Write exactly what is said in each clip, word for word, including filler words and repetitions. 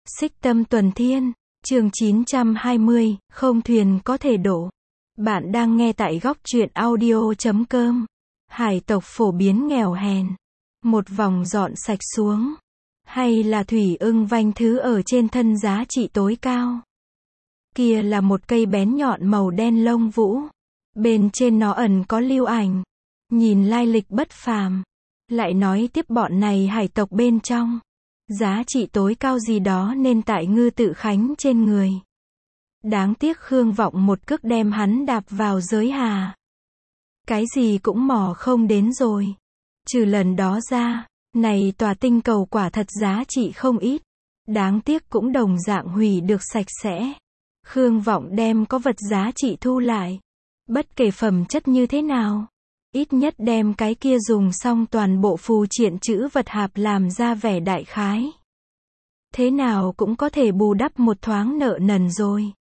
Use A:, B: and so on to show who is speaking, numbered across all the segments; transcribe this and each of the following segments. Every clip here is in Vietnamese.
A: Xích Tâm Tuần Thiên, chương chín trăm hai mươi, không thuyền có thể đổ. Bạn đang nghe tại góc truyện audio chấm com. Hải tộc phổ biến nghèo hèn, một vòng dọn sạch xuống. Hay là thủy ưng vanh thứ ở trên thân giá trị tối cao. Kia là một cây bén nhọn màu đen lông vũ. Bên trên nó ẩn có lưu ảnh. Nhìn lai lịch bất phàm. Lại nói tiếp bọn này hải tộc bên trong. Giá trị tối cao gì đó nên tại Ngư Tự Khánh trên người. Đáng tiếc Khương Vọng một cước đem hắn đạp vào giới hà. Cái gì cũng mò không đến rồi. Trừ lần đó ra, này tòa tinh cầu quả thật giá trị không ít. Đáng tiếc cũng đồng dạng hủy được sạch sẽ. Khương Vọng đem có vật giá trị thu lại. Bất kể phẩm chất như thế nào. Ít nhất đem cái kia dùng xong toàn bộ phù triện chữ vật hạp làm ra vẻ đại khái. Thế nào cũng có thể bù đắp một thoáng nợ nần rồi.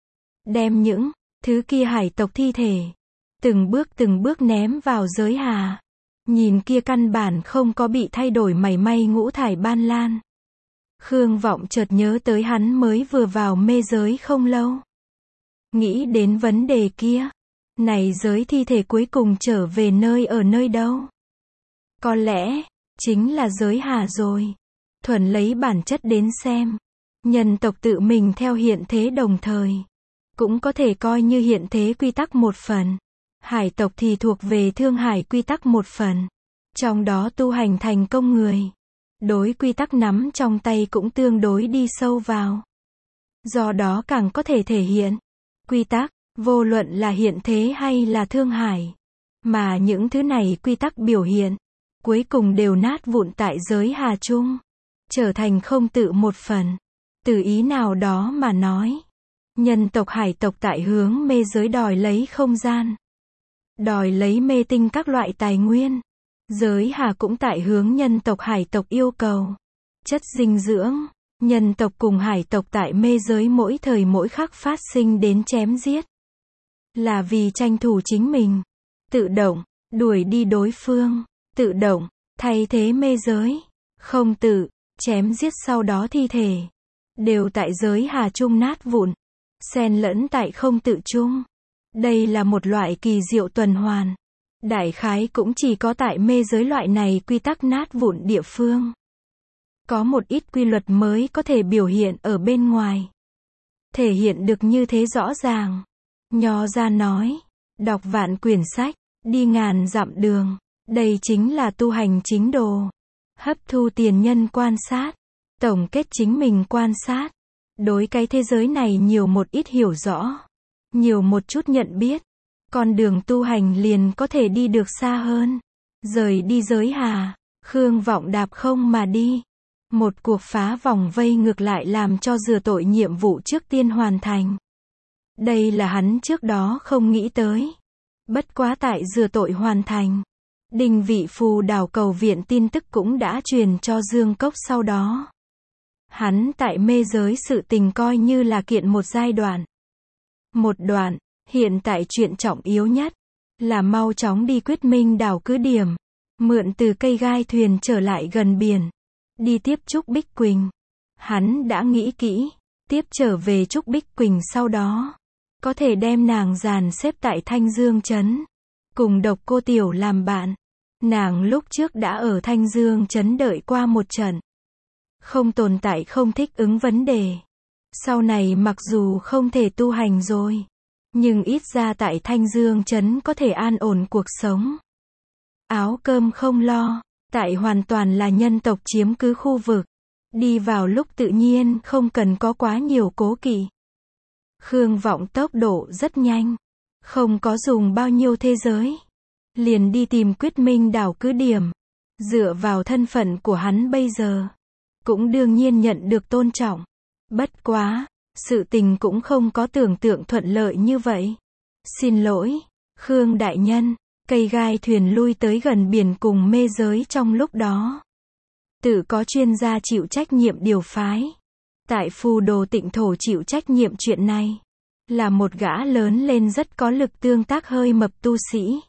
A: Đem những thứ kia hải tộc thi thể. Từng bước từng bước ném vào giới hà. Nhìn kia căn bản không có bị thay đổi mảy may ngũ thải ban lan. Khương Vọng chợt nhớ tới hắn mới vừa vào mê giới không lâu. Nghĩ đến vấn đề kia. Này giới thi thể cuối cùng trở về nơi ở nơi đâu? Có lẽ, chính là giới hà rồi. Thuần lấy bản chất đến xem. Nhân tộc tự mình theo hiện thế đồng thời. Cũng có thể coi như hiện thế quy tắc một phần. Hải tộc thì thuộc về thương hải quy tắc một phần. Trong đó tu hành thành công người. Đối quy tắc nắm trong tay cũng tương đối đi sâu vào. Do đó càng có thể thể hiện. Quy tắc. Vô luận là hiện thế hay là thương hải. Mà những thứ này quy tắc biểu hiện. Cuối cùng đều nát vụn tại giới hà chung. Trở thành không tự một phần. Từ ý nào đó mà nói. Nhân tộc hải tộc tại hướng mê giới đòi lấy không gian. Đòi lấy mê tinh các loại tài nguyên. Giới hà cũng tại hướng nhân tộc hải tộc yêu cầu. Chất dinh dưỡng. Nhân tộc cùng hải tộc tại mê giới mỗi thời mỗi khắc phát sinh đến chém giết. Là vì tranh thủ chính mình. Tự động, đuổi đi đối phương. Tự động, thay thế mê giới. Không tự, chém giết sau đó thi thể. Đều tại giới hà chung nát vụn. Xen lẫn tại không tự chung. Đây là một loại kỳ diệu tuần hoàn. Đại khái cũng chỉ có tại mê giới loại này quy tắc nát vụn địa phương. Có một ít quy luật mới có thể biểu hiện ở bên ngoài. Thể hiện được như thế rõ ràng. Nho ra nói, đọc vạn quyển sách, đi ngàn dặm đường, đây chính là tu hành chính đồ. Hấp thu tiền nhân quan sát, tổng kết chính mình quan sát, đối cái thế giới này nhiều một ít hiểu rõ, nhiều một chút nhận biết, con đường tu hành liền có thể đi được xa hơn. Rời đi giới hà, Khương Vọng đạp không mà đi. Một cuộc phá vòng vây ngược lại làm cho rửa tội nhiệm vụ trước tiên hoàn thành. Đây là hắn trước đó không nghĩ tới. Bất quá tại rửa tội hoàn thành. Đình vị phù đảo cầu viện tin tức cũng đã truyền cho Dương Cốc sau đó. Hắn tại mê giới sự tình coi như là kiện một giai đoạn. Một đoạn, hiện tại chuyện trọng yếu nhất. Là mau chóng đi Quyết Minh đảo cứ điểm. Mượn từ cây gai thuyền trở lại gần biển. Đi tiếp Trúc Bích Quỳnh. Hắn đã nghĩ kỹ. Tiếp trở về Trúc Bích Quỳnh sau đó. Có thể đem nàng dàn xếp tại Thanh Dương Trấn. Cùng Độc Cô Tiểu làm bạn. Nàng lúc trước đã ở Thanh Dương Trấn đợi qua một trận. Không tồn tại không thích ứng vấn đề. Sau này mặc dù không thể tu hành rồi. Nhưng ít ra tại Thanh Dương Trấn có thể an ổn cuộc sống. Áo cơm không lo. Tại hoàn toàn là nhân tộc chiếm cứ khu vực. Đi vào lúc tự nhiên không cần có quá nhiều cố kỵ. Khương Vọng tốc độ rất nhanh. Không có dùng bao nhiêu thế giới. Liền đi tìm Quyết Minh đảo cứ điểm. Dựa vào thân phận của hắn bây giờ. Cũng đương nhiên nhận được tôn trọng. Bất quá, sự tình cũng không có tưởng tượng thuận lợi như vậy. Xin lỗi, Khương đại nhân. Cây gai thuyền lui tới gần biển cùng mê giới trong lúc đó. Tự có chuyên gia chịu trách nhiệm điều phái. Tại phù đồ tịnh thổ chịu trách nhiệm chuyện này. Là một gã lớn lên rất có lực tương tác hơi mập tu sĩ.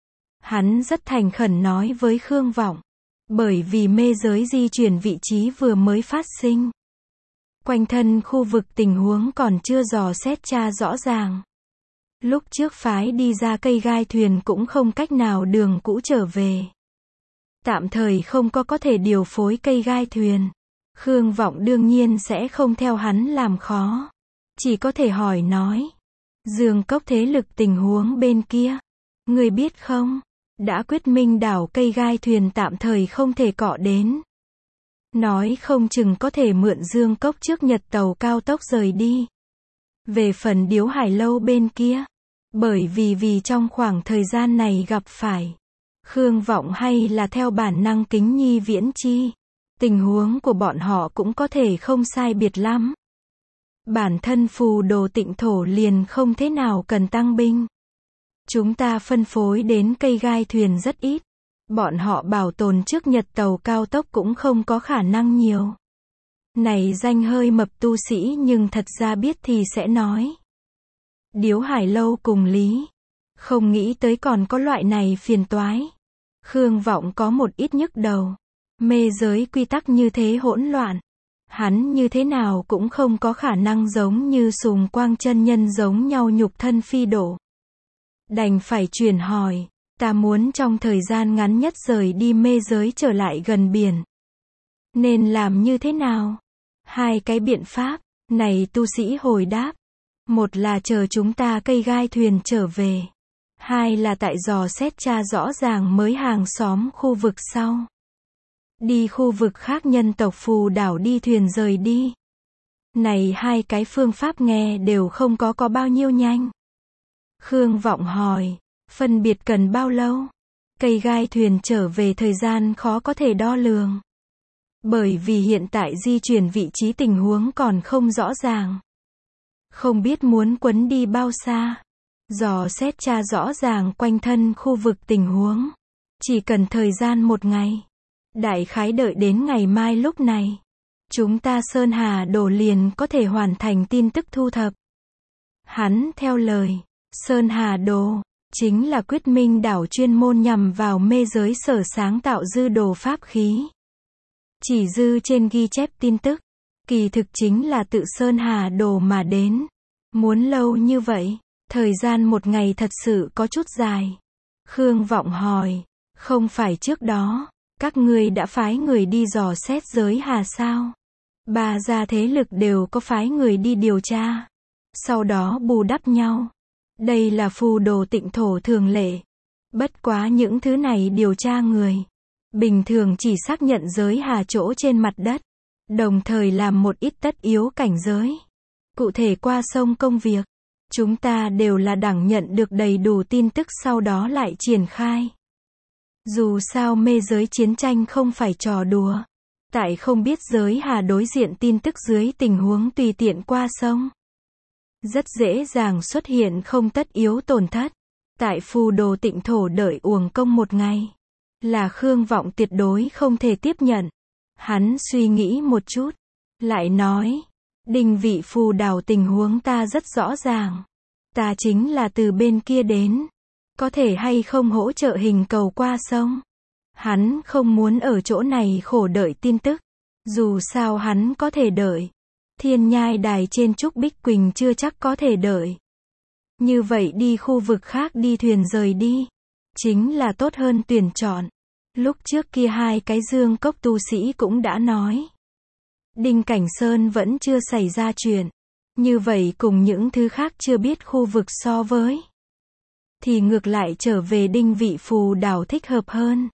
A: Hắn rất thành khẩn nói với Khương Vọng. Bởi vì mê giới di chuyển vị trí vừa mới phát sinh. Quanh thân khu vực tình huống còn chưa dò xét tra rõ ràng. Lúc trước phái đi ra cây gai thuyền cũng không cách nào đường cũ trở về. Tạm thời không có có thể điều phối cây gai thuyền. Khương Vọng đương nhiên sẽ không theo hắn làm khó. Chỉ có thể hỏi nói. Dương Cốc thế lực tình huống bên kia. Người biết không? Đã quyết minh đảo cây gai thuyền tạm thời không thể cọ đến. Nói không chừng có thể mượn Dương Cốc trước nhật tàu cao tốc rời đi. Về phần Điếu Hải Lâu bên kia. Bởi vì vì trong khoảng thời gian này gặp phải. Khương Vọng hay là theo bản năng kính nhi viễn chi. Tình huống của bọn họ cũng có thể không sai biệt lắm. Bản thân phù đồ tịnh thổ liền không thế nào cần tăng binh. Chúng ta phân phối đến cây gai thuyền rất ít. Bọn họ bảo tồn trước nhật tàu cao tốc cũng không có khả năng nhiều. Này danh hơi mập tu sĩ nhưng thật ra biết thì sẽ nói. Điếu Hải Lâu cùng lý. Không nghĩ tới còn có loại này phiền toái. Khương Vọng có một ít nhức đầu. Mê giới quy tắc như thế hỗn loạn. Hắn như thế nào cũng không có khả năng giống như Sùng Quang chân nhân giống nhau nhục thân phi đổ. Đành phải truyền hỏi. Ta muốn trong thời gian ngắn nhất rời đi mê giới trở lại gần biển. Nên làm như thế nào? Hai cái biện pháp. Này tu sĩ hồi đáp. Một là chờ chúng ta cây gai thuyền trở về. Hai là tại dò xét tra rõ ràng mới hàng xóm khu vực sau. Đi khu vực khác nhân tộc phù đảo đi thuyền rời đi. Này hai cái phương pháp nghe đều không có có bao nhiêu nhanh. Khương Vọng hỏi, phân biệt cần bao lâu? Cây gai thuyền trở về thời gian khó có thể đo lường. Bởi vì hiện tại di chuyển vị trí tình huống còn không rõ ràng. Không biết muốn quấn đi bao xa. Dò xét tra rõ ràng quanh thân khu vực tình huống. Chỉ cần thời gian một ngày. Đại khái đợi đến ngày mai lúc này. Chúng ta Sơn Hà Đồ liền có thể hoàn thành tin tức thu thập. Hắn theo lời. Sơn Hà Đồ. Chính là quyết minh đảo chuyên môn nhằm vào mê giới sở sáng tạo dư đồ pháp khí. Chỉ dư trên ghi chép tin tức. Kỳ thực chính là tự Sơn Hà Đồ mà đến. Muốn lâu như vậy. Thời gian một ngày thật sự có chút dài. Khương Vọng hỏi. Không phải trước đó. Các ngươi đã phái người đi dò xét giới hà sao? Ba gia thế lực đều có phái người đi điều tra. Sau đó bù đắp nhau. Đây là phù đồ tịnh thổ thường lệ. Bất quá những thứ này điều tra người. Bình thường chỉ xác nhận giới hà chỗ trên mặt đất. Đồng thời làm một ít tất yếu cảnh giới. Cụ thể qua sông công việc. Chúng ta đều là đẳng nhận được đầy đủ tin tức sau đó lại triển khai. Dù sao mê giới chiến tranh không phải trò đùa. Tại không biết giới hà đối diện tin tức dưới tình huống tùy tiện qua sông. Rất dễ dàng xuất hiện không tất yếu tổn thất. Tại phù đồ tịnh thổ đợi uổng công một ngày. Là Khương Vọng tuyệt đối không thể tiếp nhận. Hắn suy nghĩ một chút. Lại nói. Đình vị phù đảo tình huống ta rất rõ ràng. Ta chính là từ bên kia đến. Có thể hay không hỗ trợ hình cầu qua sông. Hắn không muốn ở chỗ này khổ đợi tin tức. Dù sao hắn có thể đợi. Thiên nhai đài trên Trúc Bích Quỳnh chưa chắc có thể đợi. Như vậy đi khu vực khác đi thuyền rời đi. Chính là tốt hơn tuyển chọn. Lúc trước kia hai cái Dương Cốc tu sĩ cũng đã nói. Đinh Cảnh Sơn vẫn chưa xảy ra chuyện. Như vậy cùng những thứ khác chưa biết khu vực so với. Thì ngược lại trở về đinh vị phù đảo thích hợp hơn.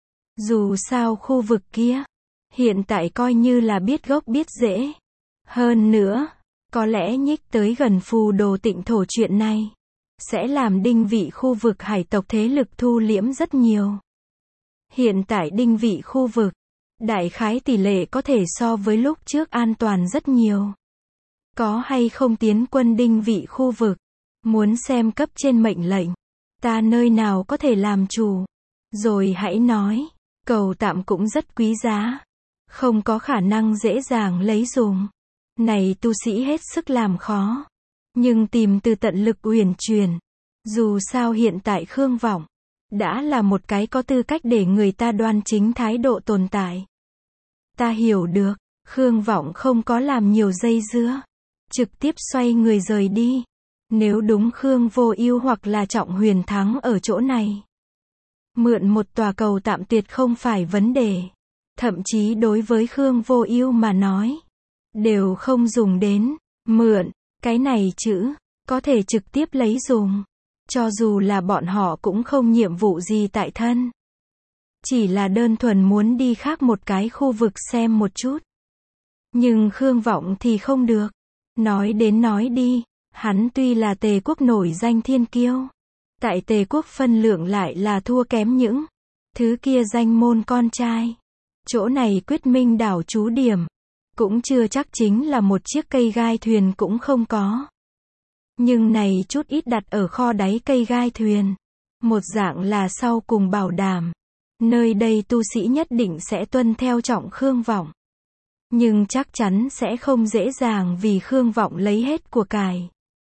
A: Dù sao khu vực kia. Hiện tại coi như là biết gốc biết rễ. Hơn nữa. Có lẽ nhích tới gần phù đồ tịnh thổ chuyện này. Sẽ làm đinh vị khu vực hải tộc thế lực thu liễm rất nhiều. Hiện tại đinh vị khu vực. Đại khái tỷ lệ có thể so với lúc trước an toàn rất nhiều. Có hay không tiến quân đinh vị khu vực. Muốn xem cấp trên mệnh lệnh. Ta nơi nào có thể làm chủ. Rồi hãy nói. Cầu tạm cũng rất quý giá. Không có khả năng dễ dàng lấy dùng. Này tu sĩ hết sức làm khó. Nhưng tìm từ tận lực uyển chuyển. Dù sao hiện tại Khương Vọng. Đã là một cái có tư cách để người ta đoan chính thái độ tồn tại. Ta hiểu được. Khương Vọng không có làm nhiều dây dưa, trực tiếp xoay người rời đi. Nếu đúng Khương Vô Ưu hoặc là Trọng Huyền Thắng ở chỗ này, mượn một tòa cầu tạm tuyệt không phải vấn đề. Thậm chí đối với Khương Vô Ưu mà nói, đều không dùng đến mượn cái này chữ, có thể trực tiếp lấy dùng. Cho dù là bọn họ cũng không nhiệm vụ gì tại thân, chỉ là đơn thuần muốn đi khác một cái khu vực xem một chút. Nhưng Khương Vọng thì không được. Nói đến nói đi, hắn tuy là Tề quốc nổi danh thiên kiêu, tại Tề quốc phân lượng lại là thua kém những thứ kia danh môn con trai. Chỗ này Quyết Minh đảo trú điểm, cũng chưa chắc chính là một chiếc cây gai thuyền cũng không có. Nhưng này chút ít đặt ở kho đáy cây gai thuyền, một dạng là sau cùng bảo đảm. Nơi đây tu sĩ nhất định sẽ tuân theo Trọng Khương Vọng. Nhưng chắc chắn sẽ không dễ dàng vì Khương Vọng lấy hết của cải.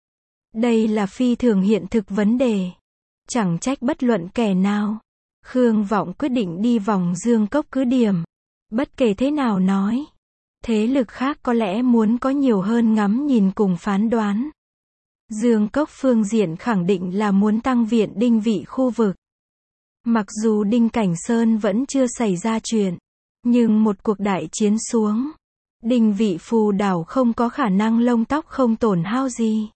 A: Đây là phi thường hiện thực vấn đề. Chẳng trách bất luận kẻ nào. Khương Vọng quyết định đi vòng Dương Cốc cứ điểm. Bất kể thế nào nói, thế lực khác có lẽ muốn có nhiều hơn ngắm nhìn cùng phán đoán. Dương Cốc phương diện khẳng định là muốn tăng viện Đinh Vị khu vực. Mặc dù Đinh Cảnh Sơn vẫn chưa xảy ra chuyện, nhưng một cuộc đại chiến xuống, Đinh Vị phù đảo không có khả năng lông tóc không tổn hao gì.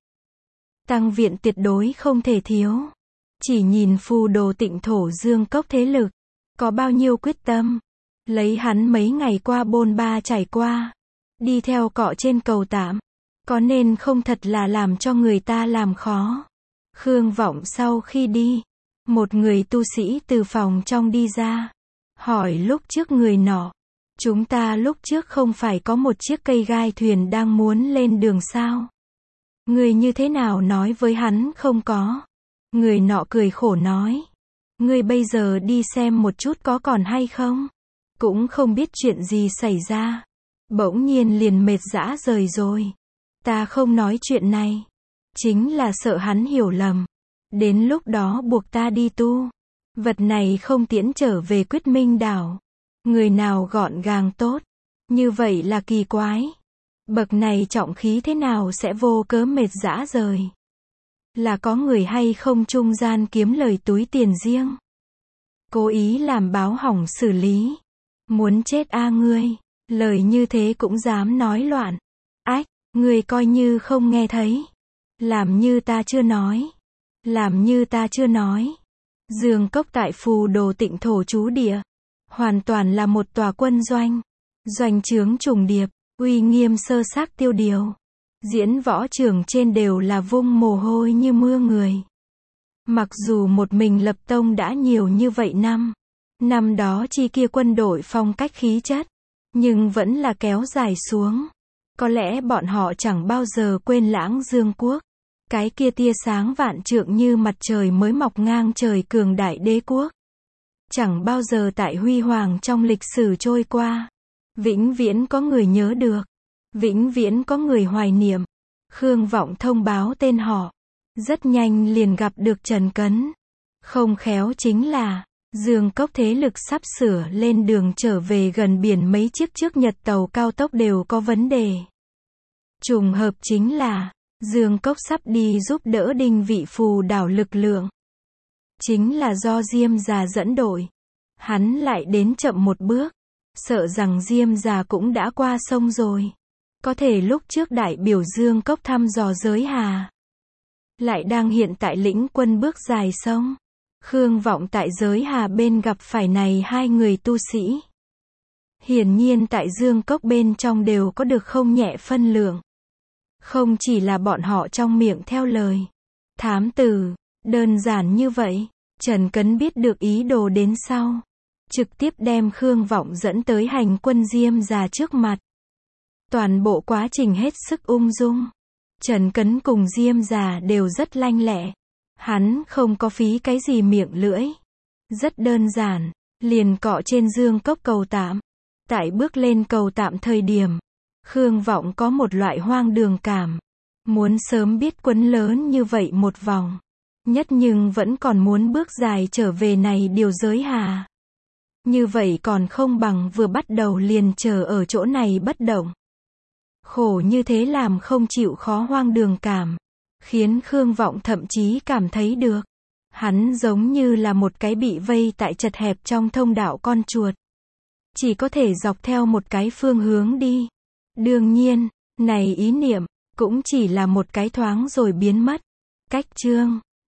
A: Tăng viện tuyệt đối không thể thiếu. Chỉ nhìn phù đồ Tịnh thổ Dương Cốc thế lực, có bao nhiêu quyết tâm. Lấy hắn mấy ngày qua bôn ba trải qua, đi theo cọ trên cầu tạm, có nên không thật là làm cho người ta làm khó. Khương Vọng sau khi đi, một người tu sĩ từ phòng trong đi ra, hỏi lúc trước người nọ, chúng ta lúc trước không phải có một chiếc cây gai thuyền đang muốn lên đường sao? Người như thế nào nói với hắn không có? Người nọ cười khổ nói, người bây giờ đi xem một chút có còn hay không? Cũng không biết chuyện gì xảy ra. Bỗng nhiên liền mệt dã rời rồi. Ta không nói chuyện này, chính là sợ hắn hiểu lầm. Đến lúc đó buộc ta đi tu. Vật này không tiễn trở về Quyết Minh đảo. Người nào gọn gàng tốt, như vậy là kỳ quái. Bậc này trọng khí thế nào sẽ vô cớ mệt dã rời? Là có người hay không trung gian kiếm lời túi tiền riêng? Cố ý làm báo hỏng xử lý. Muốn chết a ngươi, lời như thế cũng dám nói loạn. Ách, ngươi coi như không nghe thấy. Làm như ta chưa nói. Làm như ta chưa nói. Dương Cốc tại phù đồ Tịnh thổ trú địa, hoàn toàn là một tòa quân doanh. Doanh trướng trùng điệp, uy nghiêm sơ xác tiêu điều. Diễn võ trường trên đều là vung mồ hôi như mưa người. Mặc dù một mình lập tông đã nhiều như vậy năm, năm đó chi kia quân đội phong cách khí chất, nhưng vẫn là kéo dài xuống. Có lẽ bọn họ chẳng bao giờ quên Lãng Dương quốc, cái kia tia sáng vạn trượng như mặt trời mới mọc ngang trời cường đại đế quốc. Chẳng bao giờ tại huy hoàng trong lịch sử trôi qua. Vĩnh viễn có người nhớ được. Vĩnh viễn có người hoài niệm. Khương Vọng thông báo tên họ. Rất nhanh liền gặp được Trần Cấn. Không khéo chính là Dương Cốc thế lực sắp sửa lên đường trở về gần biển, mấy chiếc trước Nhật tàu cao tốc đều có vấn đề. Trùng hợp chính là Dương Cốc sắp đi giúp đỡ Đinh Vị phù đảo lực lượng. Chính là do Diêm Già dẫn đội. Hắn lại đến chậm một bước. Sợ rằng Diêm Già cũng đã qua sông rồi. Có thể lúc trước đại biểu Dương Cốc thăm dò giới hà, lại đang hiện tại lĩnh quân bước dài sông. Khương Vọng tại giới hà bên gặp phải này hai người tu sĩ. Hiển nhiên tại Dương Cốc bên trong đều có được không nhẹ phân lượng. Không chỉ là bọn họ trong miệng theo lời thám tử, đơn giản như vậy. Trần Cấn biết được ý đồ đến sau, trực tiếp đem Khương Vọng dẫn tới hành quân Diêm Già trước mặt. Toàn bộ quá trình hết sức ung dung. Trần Cấn cùng Diêm Già đều rất lanh lẹ. Hắn không có phí cái gì miệng lưỡi. Rất đơn giản, liền cọ trên Dương Cốc cầu tạm. Tại bước lên cầu tạm thời điểm, Khương Vọng có một loại hoang đường cảm. Muốn sớm biết quấn lớn như vậy một vòng. Nhất nhưng vẫn còn muốn bước dài trở về này điều giới hà. Như vậy còn không bằng vừa bắt đầu liền chờ ở chỗ này bất động. Khổ như thế làm không chịu khó hoang đường cảm, khiến Khương Vọng thậm chí cảm thấy được. Hắn giống như là một cái bị vây tại chật hẹp trong thông đạo con chuột. Chỉ có thể dọc theo một cái phương hướng đi. Đương nhiên, này ý niệm, cũng chỉ là một cái thoáng rồi biến mất. Cách chương